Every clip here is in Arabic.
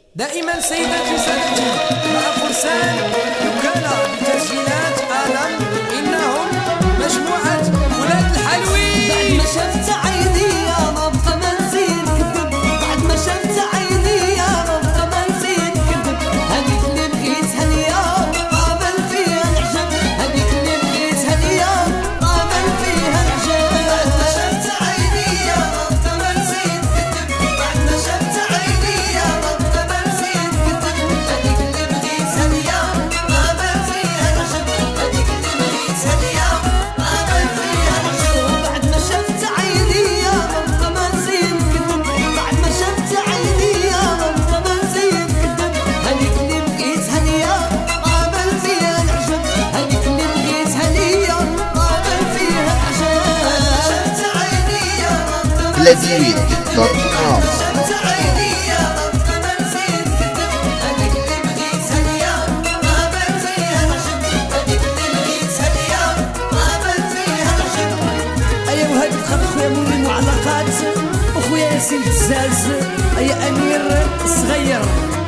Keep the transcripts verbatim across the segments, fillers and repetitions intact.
دائما سيدتي سادتي مع فرسان وكالة بتسجيلات عالم، إنهم مجموعة ولاد الحلوين. بعد ما شفت عيني يا رب ما نزيد كذب، بعد ما شفت عيني يا رب ما نزيد كذب، هذيك اللي بقيتها اليوم قابل فيها العجب، هذيك اللي بقيتها اليوم قابل فيها العجب. بعد ما شفت عيني يا رب ما نزيد كذب، بعد ما شفت عيني يا رب ما نزيد كذب، هذيك اللي بقيتها اليوم قابل فيها العجب، هذيك اللي بقيتها اليوم قابل فيها العجب. بعد ما شفت عيني يا رب ما نزيد كذب، بعد ما شفت عيني يا رب ما نزيد كذب، هذيك اللي بقيتها اليوم قابل فيها العجب، هذيك اللي بقيتها اليوم قابل فيها العجب. شفت عيني يا رب ما بلاديويت دوت كوم. شفت عيني يا رب ما نزيد كذب، هذيك اللي بقيتها اليوم قابل فيها العجب، هذيك اللي بقيتها اليوم قابل فيها العجب. أيا وهادي تخاف خويا مولي المعلقات وخويا ياسين الزاز، أيا أمير الصغير،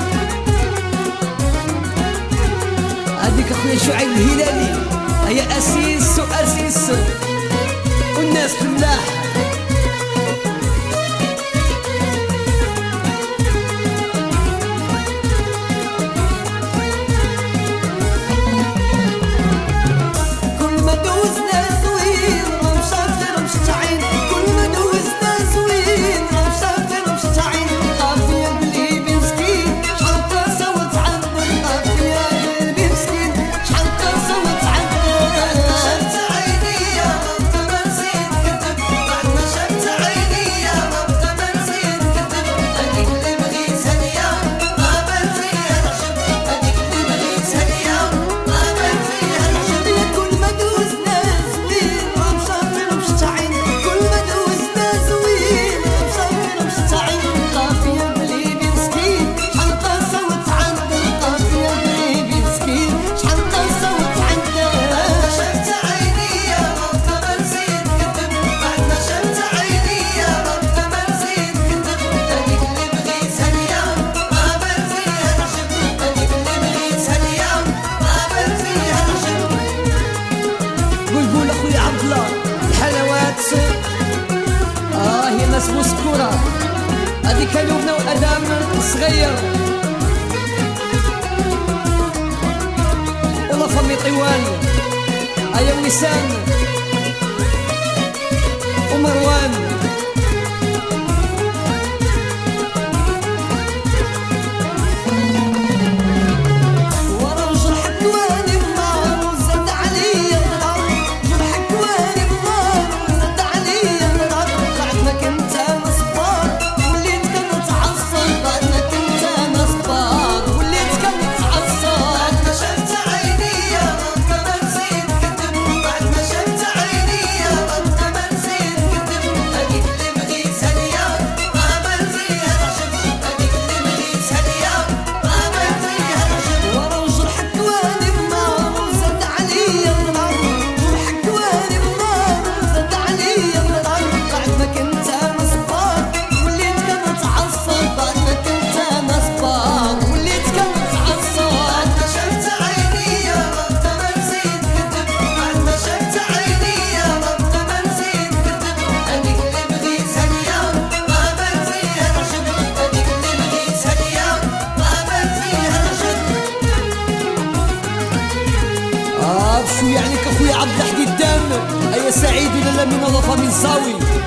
هاديك أخويا شعيب الهلالي، أيا أسيس وأسيس والناس فلاح. كل ما دوزنا زوين راه مسافر مشتعين، كل ما دوزنا زوين راه مسافر مشتعين، قافية قلبي مسكين شحال قسوت عندك، قافية قلبي مسكين شحال قسوت عندك. شفت عيني يا رب ما نزيد كذب، بعد ما شفت عيني يا رب ما نزيد كذب، هذيك اللي بغيتها اليوم قابل فيها العجب، هذيك اللي بغيتها اليوم قابل فيها العجب. يا كل ما دوزنا زوين راه مسافر مشتعين، كل ما دوزنا زوين راه مسافر مشتعين، قافية قلبي مسكين شحال قسوت عندك، قافية قلبي مسكين شحال قسوت عندك. بعد ما شفت عيني يا رب ما نزيد كذب، بعد ما شفت عيني يا رب ما نزيد كذب، هذيك اللي بغيتها اليوم قابل فيها العجب، هذيك اللي بغيتها اليوم قابل فيها العجب. قول قول أخويا عبد الله الحلاوات، آه هي ناس مسكورة، هذيك لبنى وأدم الصغير ولا فمي طوال، أيا وسام ومروان. ورا جرحك واني النار وزاد عليا النار، جرحك واني النار وزاد عليا النار، بعد ما كنت انا صبار وليت كنتعصب، بعد ما كنت انا صبار وليت كنتعصب. بعد ما شفت عيني يا رب ما نزيد كذب، بعد ما شفت عيني يا رب ما نزيد كذب، هذيك اللي بغيتها اليوم قابل فيها العجب، هذيك اللي بغيتها اليوم قابل فيها العجب. ورا جرحك واني النار وزاد عليا النار، جرحك واني النار وزاد عليا النار، بعد ما كنت انا صبار وليت كنتعصب، بعد ما كنت انا صبار وليت كنتعصب. بعد ما شفت عيني يا رب ما نزيد كذب، بعد ما شفت عيني يا رب ما نزيد كذب، هذيك اللي بغيتها اليوم قابل فيها العجب، هذيك اللي بغيتها اليوم قابل فيها العجب. آه بشو يعني كأخويا عبد الحديد الدم، أيا سعيد ولا من الله من الزاوي.